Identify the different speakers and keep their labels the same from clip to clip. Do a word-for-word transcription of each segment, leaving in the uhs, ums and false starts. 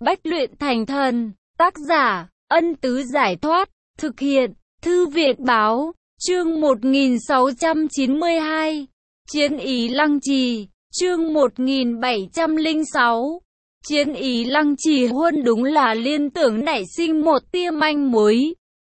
Speaker 1: Bách luyện thành thần. Tác giả, Ân Tứ Giải Thoát. Thực hiện, Thư viện Báo. Chương một nghìn sáu trăm chín mươi hai. Chiến ý Lăng Trì. Chương một nghìn bảy trăm lẻ sáu. Chiến ý Lăng Trì. Huân đúng là liên tưởng nảy sinh một tia manh mối.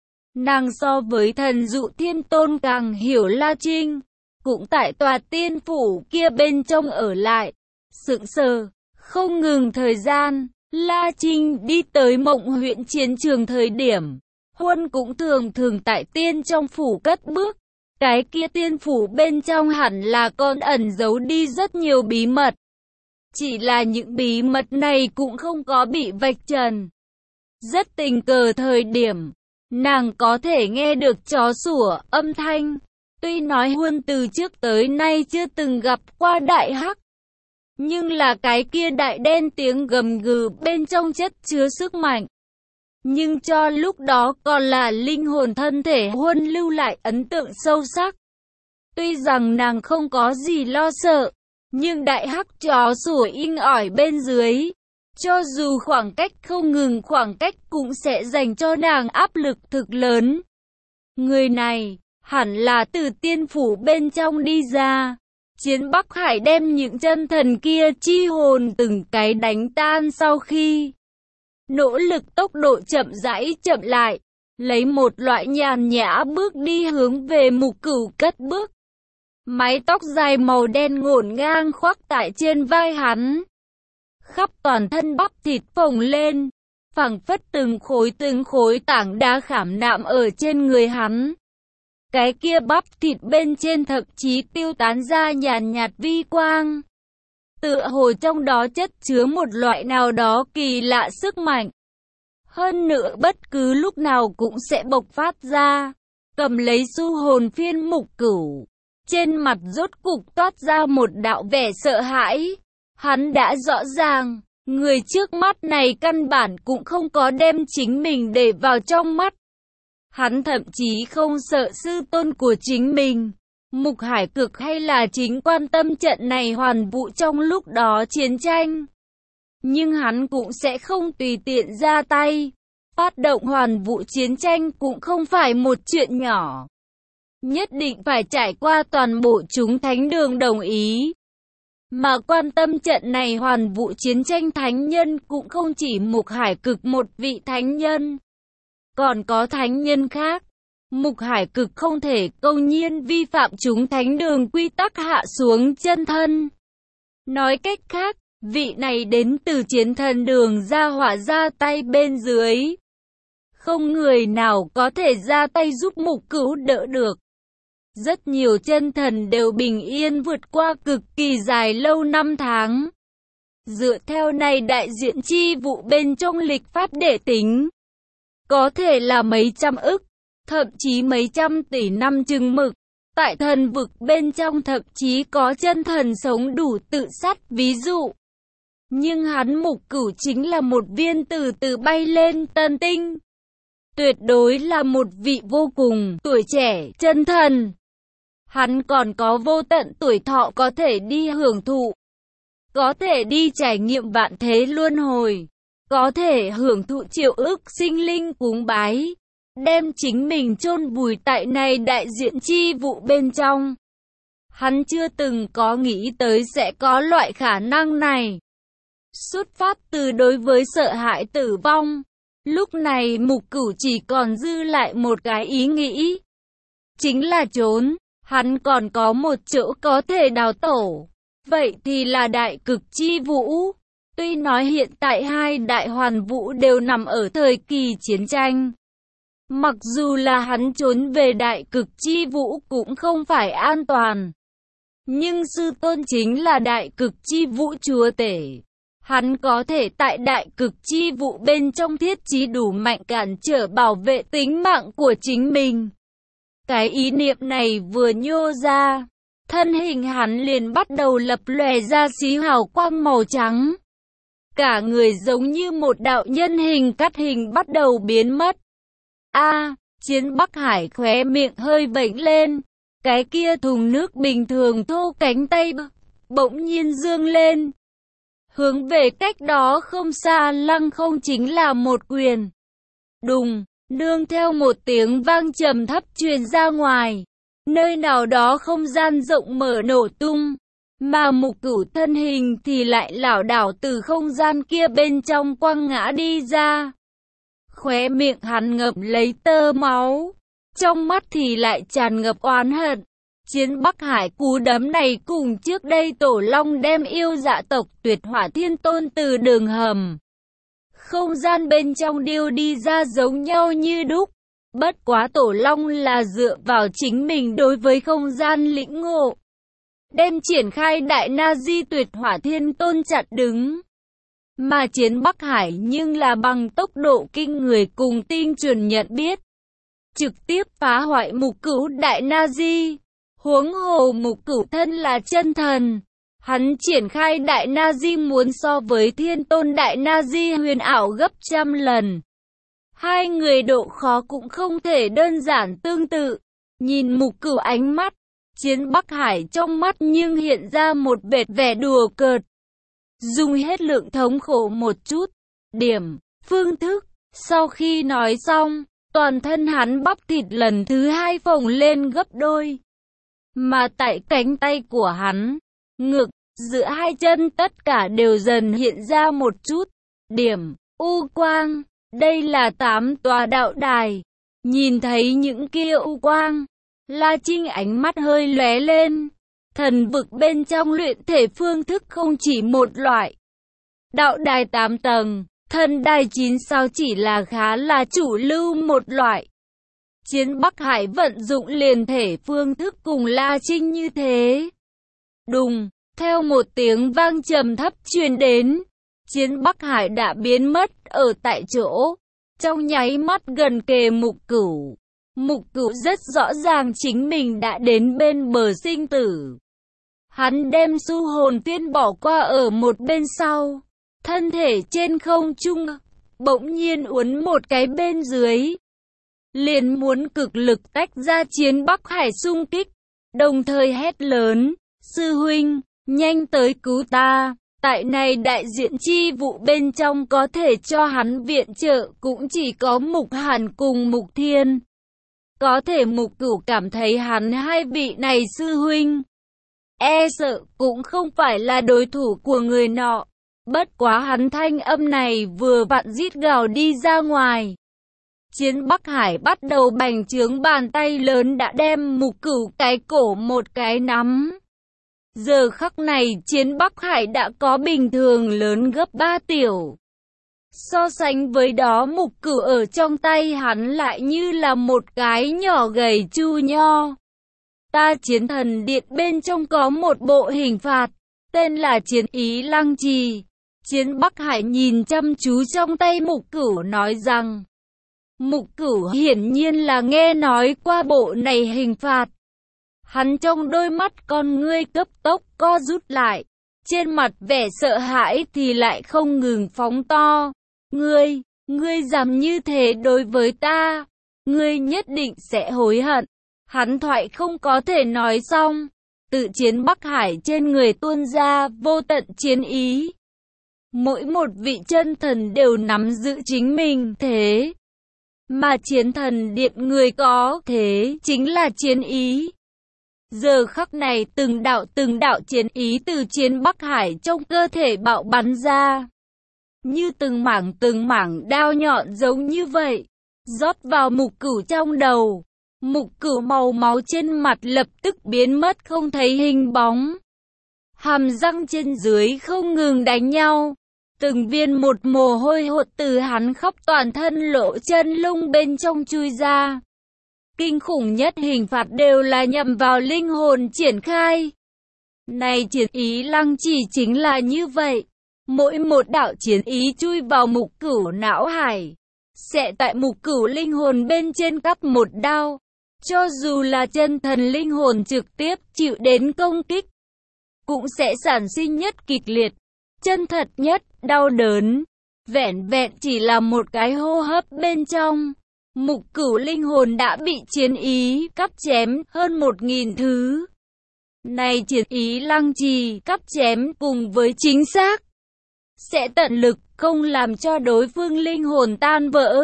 Speaker 1: Nàng so với thần dụ thiên tôn càng hiểu La Trinh. Cũng tại tòa tiên phủ kia bên trong ở lại. Sững sờ, không ngừng thời gian. La Trinh đi tới Mộng huyện chiến trường thời điểm. Huân cũng thường thường tại tiên trong phủ cất bước. Cái kia tiên phủ bên trong hẳn là còn ẩn giấu đi rất nhiều bí mật. Chỉ là những bí mật này cũng không có bị vạch trần. Rất tình cờ thời điểm, nàng có thể nghe được chó sủa âm thanh. Tuy nói Huân từ trước tới nay chưa từng gặp qua đại hắc, nhưng là cái kia đại đen tiếng gầm gừ bên trong chất chứa sức mạnh. Nhưng cho lúc đó còn là linh hồn thân thể Huân lưu lại ấn tượng sâu sắc. Tuy rằng nàng không có gì lo sợ, nhưng đại hắc chó sủa inh ỏi bên dưới. Cho dù khoảng cách không ngừng, khoảng cách cũng sẽ dành cho nàng áp lực thực lớn. Người này, hẳn là từ tiên phủ bên trong đi ra. Chiến Bắc Hải đem những chân thần kia chi hồn từng cái đánh tan sau khi nỗ lực tốc độ chậm rãi chậm lại, lấy một loại nhàn nhã bước đi hướng về Mục Cửu cất bước. Mái tóc dài màu đen ngổn ngang khoác tại trên vai hắn. Khắp toàn thân bắp thịt phồng lên, phảng phất từng khối từng khối tảng đá khảm nạm ở trên người hắn. Cái kia bắp thịt bên trên thậm chí tiêu tán ra nhàn nhạt vi quang. Tựa hồ trong đó chất chứa một loại nào đó kỳ lạ sức mạnh. Hơn nữa bất cứ lúc nào cũng sẽ bộc phát ra. Cầm lấy su hồn phiên Mục Cửu. Trên mặt rốt cục toát ra một đạo vẻ sợ hãi. Hắn đã rõ ràng, người trước mắt này căn bản cũng không có đem chính mình để vào trong mắt. Hắn thậm chí không sợ sư tôn của chính mình. Mục Hải Cực hay là chính quan tâm trận này hoàn vũ trong lúc đó chiến tranh. Nhưng hắn cũng sẽ không tùy tiện ra tay. Phát động hoàn vũ chiến tranh cũng không phải một chuyện nhỏ. Nhất định phải trải qua toàn bộ chúng thánh đường đồng ý. Mà quan tâm trận này hoàn vũ chiến tranh thánh nhân cũng không chỉ Mục Hải Cực một vị thánh nhân. Còn có thánh nhân khác. Mục Hải Cực không thể công nhiên vi phạm chúng thánh đường quy tắc hạ xuống chân thân. Nói cách khác, vị này đến từ chiến thần đường ra hỏa ra tay bên dưới. Không người nào có thể ra tay giúp Mục Cửu đỡ được. Rất nhiều chân thần đều bình yên vượt qua cực kỳ dài lâu năm tháng. Dựa theo này đại diện chi vụ bên trong lịch pháp để tính. Có thể là mấy trăm ức, thậm chí mấy trăm tỷ năm chừng mực. Tại thần vực bên trong thậm chí có chân thần sống đủ tự sát ví dụ. Nhưng hắn Mục Cửu chính là một viên từ từ bay lên tân tinh. Tuyệt đối là một vị vô cùng tuổi trẻ chân thần. Hắn còn có vô tận tuổi thọ có thể đi hưởng thụ. Có thể đi trải nghiệm vạn thế luân hồi. Có thể hưởng thụ triệu ức sinh linh cúng bái. Đem chính mình chôn vùi tại này đại diện chi vụ bên trong. Hắn chưa từng có nghĩ tới sẽ có loại khả năng này. Xuất phát từ đối với sợ hãi tử vong. Lúc này Mục Cửu chỉ còn dư lại một cái ý nghĩ. Chính là trốn. Hắn còn có một chỗ có thể đào tổ. Vậy thì là đại cực chi vũ. Tuy nói hiện tại hai đại hoàn vũ đều nằm ở thời kỳ chiến tranh. Mặc dù là hắn trốn về đại cực chi vũ cũng không phải an toàn. Nhưng sư tôn chính là đại cực chi vũ chúa tể. Hắn có thể tại đại cực chi vũ bên trong thiết trí đủ mạnh cản trở bảo vệ tính mạng của chính mình. Cái ý niệm này vừa nhô ra, thân hình hắn liền bắt đầu lập lòe ra xí hào quang màu trắng. Cả người giống như một đạo nhân hình cắt hình bắt đầu biến mất. A, Chiến Bắc Hải khóe miệng hơi vểnh lên. Cái kia thùng nước bình thường thô cánh tay bỗng nhiên dương lên. Hướng về cách đó không xa lăng không chính là một quyền. Đùng, nương theo một tiếng vang trầm thấp truyền ra ngoài. Nơi nào đó không gian rộng mở nổ tung. Mà Mục Cửu thân hình thì lại lảo đảo từ không gian kia bên trong quăng ngã đi ra. Khóe miệng hắn ngậm lấy tơ máu. Trong mắt thì lại tràn ngập oán hận. Chiến Bắc Hải cú đấm này cùng trước đây Tổ Long đem yêu dạ tộc Tuyệt Hỏa Thiên Tôn từ đường hầm không gian bên trong điêu đi ra giống nhau như đúc. Bất quá Tổ Long là dựa vào chính mình đối với không gian lĩnh ngộ, đem triển khai Đại Na Di Tuyệt Hỏa Thiên Tôn chặn đứng. Mà Chiến Bắc Hải nhưng là bằng tốc độ kinh người cùng tinh chuẩn nhận biết, trực tiếp phá hoại Mục Cửu Đại Na Di. Huống hồ Mục Cửu thân là chân thần, hắn triển khai Đại Na Di muốn so với Thiên Tôn Đại Na Di huyền ảo gấp trăm lần. Hai người độ khó cũng không thể đơn giản tương tự. Nhìn Mục Cửu ánh mắt, Chiến Bắc Hải trong mắt nhưng hiện ra một vệt vẻ đùa cợt. Dùng hết lượng thống khổ một chút, điểm, phương thức. Sau khi nói xong, toàn thân hắn bắp thịt lần thứ hai phồng lên gấp đôi. Mà tại cánh tay của hắn, ngực, giữa hai chân tất cả đều dần hiện ra một chút điểm u quang. Đây là tám tòa đạo đài. Nhìn thấy những kia u quang, La Trinh ánh mắt hơi lóe lên. Thần vực bên trong luyện thể phương thức không chỉ một loại. Đạo đài tám tầng, thần đài chín sao chỉ là khá là chủ lưu một loại. Chiến Bắc Hải vận dụng liền thể phương thức cùng La Trinh như thế. Đùng, theo một tiếng vang trầm thấp truyền đến, Chiến Bắc Hải đã biến mất ở tại chỗ. Trong nháy mắt gần kề Mục Cửu, Mục Cửu rất rõ ràng chính mình đã đến bên bờ sinh tử. Hắn đem su hồn tiên bỏ qua ở một bên sau, thân thể trên không trung bỗng nhiên uốn một cái bên dưới, liền muốn cực lực tách ra Chiến Bắc Hải xung kích, đồng thời hét lớn, sư huynh, nhanh tới cứu ta. Tại này đại diện chi vụ bên trong có thể cho hắn viện trợ cũng chỉ có Mục Hàn cùng Mục Thiên. Có thể Mục Cửu cảm thấy hắn hai vị này sư huynh e sợ cũng không phải là đối thủ của người nọ. Bất quá hắn thanh âm này vừa vặn rít gào đi ra ngoài, Chiến Bắc Hải bắt đầu bành trướng, bàn tay lớn đã đem Mục Cửu cái cổ một cái nắm. Giờ khắc này Chiến Bắc Hải đã có bình thường lớn gấp ba tiểu. So sánh với đó Mục Cửu ở trong tay hắn lại như là một cái nhỏ gầy chu nho. Ta Chiến Thần Điện bên trong có một bộ hình phạt, tên là Chiến Ý Lăng Trì. Chiến Bắc Hải nhìn chăm chú trong tay Mục Cửu nói rằng, Mục Cửu hiển nhiên là nghe nói qua bộ này hình phạt. Hắn trong đôi mắt con ngươi cấp tốc co rút lại, trên mặt vẻ sợ hãi thì lại không ngừng phóng to. Ngươi, ngươi dám như thế đối với ta, ngươi nhất định sẽ hối hận. Hắn thoại không có thể nói xong, tự Chiến Bắc Hải trên người tuôn ra vô tận chiến ý. Mỗi một vị chân thần đều nắm giữ chính mình thế, mà Chiến Thần Điện người có thế chính là chiến ý. Giờ khắc này từng đạo từng đạo chiến ý từ Chiến Bắc Hải trong cơ thể bạo bắn ra, như từng mảng từng mảng đao nhọn giống như vậy, rót vào Mục Cửu trong đầu. Mục Cửu màu máu trên mặt lập tức biến mất không thấy hình bóng. Hàm răng trên dưới không ngừng đánh nhau, từng viên một mồ hôi hột từ hắn khắp toàn thân lỗ chân lông bên trong chui ra. Kinh khủng nhất hình phạt đều là nhằm vào linh hồn triển khai. Này chiến ý lăng chỉ chính là như vậy. Mỗi một đạo chiến ý chui vào Mục Cửu não hải, sẽ tại Mục Cửu linh hồn bên trên cắt một đao. Cho dù là chân thần linh hồn trực tiếp chịu đến công kích, cũng sẽ sản sinh nhất kịch liệt, chân thật nhất đau đớn. Vẹn vẹn chỉ là một cái hô hấp bên trong, Mục Cửu linh hồn đã bị chiến ý cắt chém hơn một nghìn thứ. Này chiến ý lăng trì cắt chém cùng với chính xác sẽ tận lực không làm cho đối phương linh hồn tan vỡ.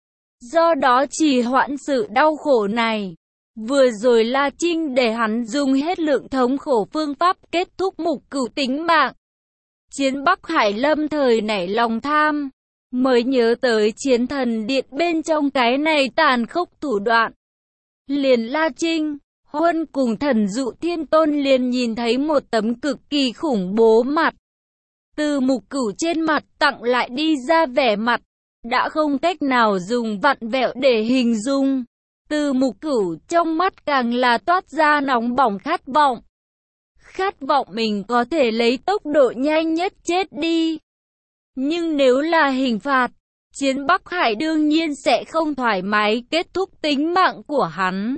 Speaker 1: Do đó trì hoãn sự đau khổ này. Vừa rồi La Trinh để hắn dùng hết lượng thống khổ phương pháp kết thúc Mục Cửu tính mạng. Chiến Bắc Hải lâm thời nảy lòng tham, mới nhớ tới chiến thần điện bên trong cái này tàn khốc thủ đoạn. Liền La Trinh, Huân cùng thần dụ thiên tôn liền nhìn thấy một tấm cực kỳ khủng bố mặt. Từ Mục Cửu trên mặt tặng lại đi ra vẻ mặt, đã không cách nào dùng vặn vẹo để hình dung. Từ Mục Cửu trong mắt càng là toát ra nóng bỏng khát vọng. Khát vọng mình có thể lấy tốc độ nhanh nhất chết đi. Nhưng nếu là hình phạt, Chiến Bắc Hải đương nhiên sẽ không thoải mái kết thúc tính mạng của hắn.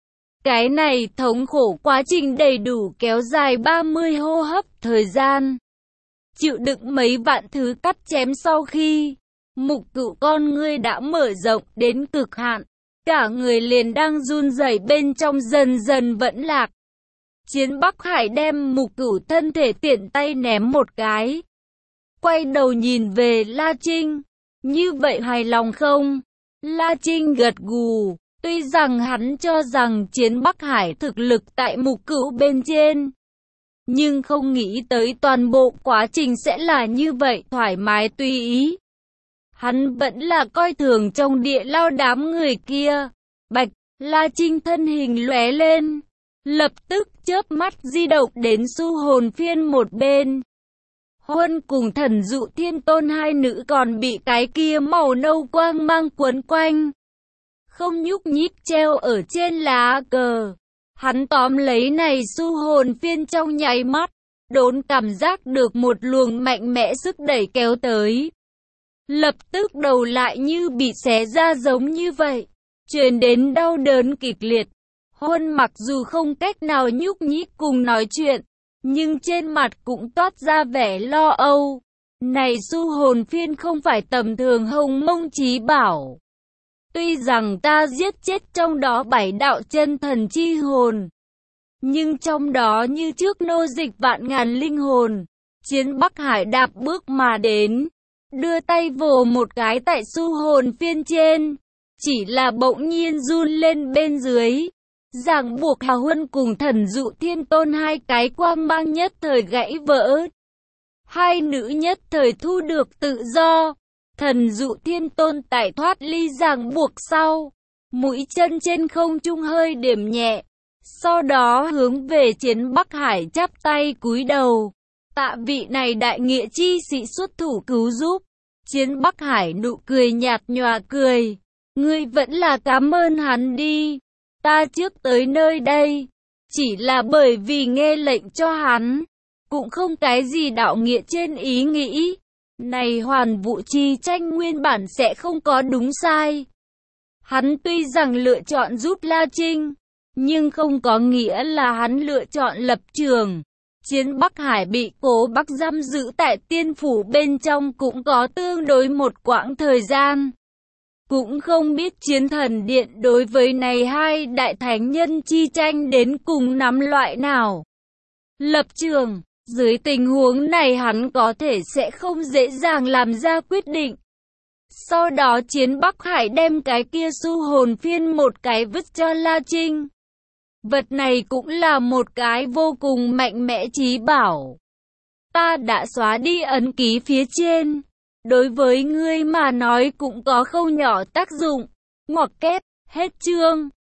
Speaker 1: Cái này thống khổ quá trình đầy đủ kéo dài ba mươi hô hấp thời gian. Chịu đựng mấy vạn thứ cắt chém sau khi Mục Cửu con ngươi đã mở rộng đến cực hạn. Cả người liền đang run rẩy bên trong dần dần vẫn lạc. Chiến Bắc Hải đem Mục Cửu thân thể tiện tay ném một cái. Quay đầu nhìn về La Trinh. Như vậy hài lòng không? La Trinh gật gù. Tuy rằng hắn cho rằng Chiến Bắc Hải thực lực tại Mục Cửu bên trên, nhưng không nghĩ tới toàn bộ quá trình sẽ là như vậy thoải mái tùy ý. Hắn vẫn là coi thường trong địa lao đám người kia. Bạch, La Trinh thân hình lóe lên, lập tức chớp mắt di động đến su hồn phiên một bên. Huân cùng thần dụ thiên tôn hai nữ còn bị cái kia màu nâu quang mang quấn quanh, không nhúc nhích treo ở trên lá cờ. Hắn tóm lấy này su hồn phiên trong nháy mắt, đốn cảm giác được một luồng mạnh mẽ sức đẩy kéo tới. Lập tức đầu lại như bị xé ra giống như vậy, truyền đến đau đớn kịch liệt. Huân mặc dù không cách nào nhúc nhích cùng nói chuyện, nhưng trên mặt cũng toát ra vẻ lo âu. Này su hồn phiên không phải tầm thường hồng mông chí bảo. Tuy rằng ta giết chết trong đó bảy đạo chân thần chi hồn, nhưng trong đó như trước nô dịch vạn ngàn linh hồn. Chiến Bắc Hải đạp bước mà đến, đưa tay vồ một cái tại su hồn phiên trên, chỉ là bỗng nhiên run lên bên dưới. Ràng buộc Hà Huân cùng thần dụ thiên tôn hai cái quang mang nhất thời gãy vỡ. Hai nữ nhất thời thu được tự do. Thần dụ thiên tôn tại thoát ly ràng buộc sau, mũi chân trên không trung hơi điểm nhẹ, sau đó hướng về Chiến Bắc Hải chắp tay cúi đầu. Tạ vị này đại nghĩa chi sĩ xuất thủ cứu giúp. Chiến Bắc Hải nụ cười nhạt nhòa cười. Ngươi vẫn là cảm ơn hắn đi. Ta trước tới nơi đây, chỉ là bởi vì nghe lệnh cho hắn, cũng không cái gì đạo nghĩa trên ý nghĩ. Này hoàn vũ chi tranh nguyên bản sẽ không có đúng sai. Hắn tuy rằng lựa chọn giúp La Trinh, nhưng không có nghĩa là hắn lựa chọn lập trường. Chiến Bắc Hải bị Cố Bắc giam giữ tại tiên phủ bên trong cũng có tương đối một quãng thời gian. Cũng không biết chiến thần điện đối với này hai đại thánh nhân chi tranh đến cùng nắm loại nào lập trường. Dưới tình huống này hắn có thể sẽ không dễ dàng làm ra quyết định. Sau đó Chiến Bắc Hải đem cái kia su hồn phiên một cái vứt cho La Trinh. Vật này cũng là một cái vô cùng mạnh mẽ chí bảo. Ta đã xóa đi ấn ký phía trên. Đối với ngươi mà nói cũng có không nhỏ tác dụng. Ngoặc kép, hết chương.